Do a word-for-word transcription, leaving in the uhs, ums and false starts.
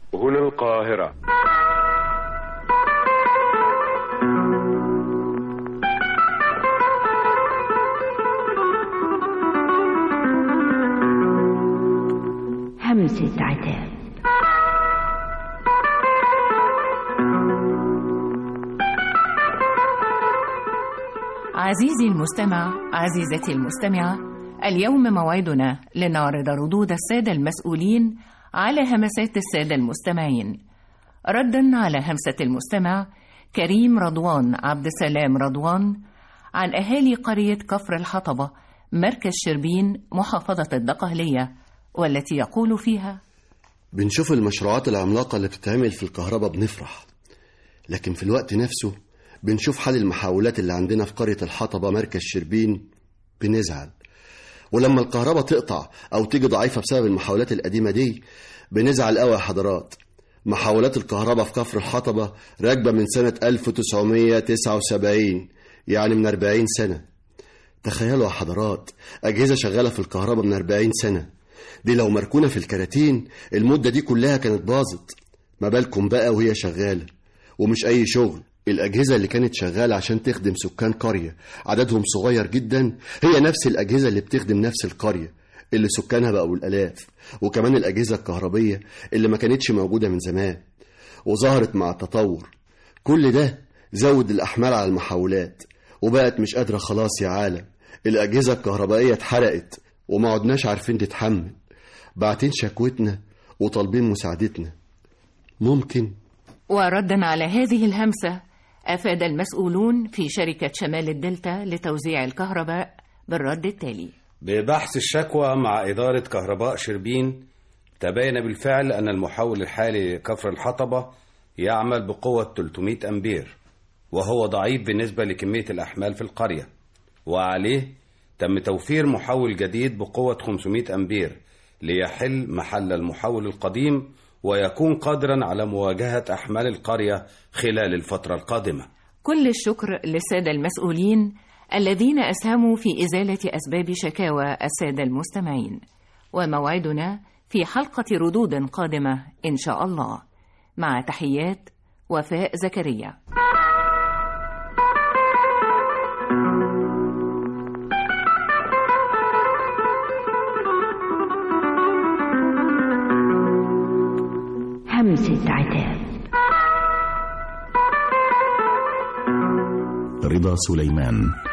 هنا القاهرة. همسة عتاب. عزيزي المستمع، عزيزتي المستمعة، اليوم موعدنا لنعرض ردود السادة المسؤولين على همسات السادة المستمعين. ردا على همسة المستمع كريم رضوان عبد السلام رضوان عن أهالي قرية كفر الحطبة مركز شربين محافظة الدقهلية، والتي يقول فيها: بنشوف المشروعات العملاقة اللي بتتعمل في الكهرباء بنفرح، لكن في الوقت نفسه بنشوف حال المحاولات اللي عندنا في قرية الحطبة مركز شربين بنزعل. ولما الكهرباء تقطع أو تيجي ضعيفة بسبب المحاولات القديمة دي بنزعل قوي يا حضرات. محاولات الكهرباء في كفر الحطبة راكبة من سنة ألف وتسعمية وتسعة وسبعين، يعني من أربعين سنة. تخيلوا يا حضرات، أجهزة شغالة في الكهرباء من أربعين سنة، دي لو مركونة في الكراتين المدة دي كلها كانت باظت، ما بالكم بقى وهي شغالة. ومش أي شغل، الأجهزة اللي كانت شغالة عشان تخدم سكان قرية عددهم صغير جدا هي نفس الأجهزة اللي بتخدم نفس القرية اللي سكانها بقوا الآلاف، وكمان الأجهزة الكهربية اللي ما كانتش موجودة من زمان وظهرت مع التطور. كل ده زود الأحمال على المحاولات، وبقت مش قادرة خلاص يا عالم. الأجهزة الكهربائية اتحرقت وما عدناش عارفين نتحمل. بعتين شكوتنا وطالبين مساعدتنا، ممكن؟ وردا على هذه الهمسة أفاد المسؤولون في شركة شمال الدلتا لتوزيع الكهرباء بالرد التالي: ببحث الشكوى مع إدارة كهرباء شربين تبين بالفعل أن المحول الحالي لكفر الحطبة يعمل بقوة ثلاثمائة أمبير، وهو ضعيف بالنسبة لكمية الأحمال في القرية، وعليه تم توفير محول جديد بقوة خمسمائة أمبير ليحل محل المحول القديم ويكون قادرا على مواجهة أحمال القرية خلال الفترة القادمة. كل الشكر للسادة المسؤولين الذين أسهموا في إزالة أسباب شكاوى السادة المستمعين. وموعدنا في حلقة ردود قادمة إن شاء الله. مع تحيات وفاء زكريا. همسة عتاب. رضا سليمان.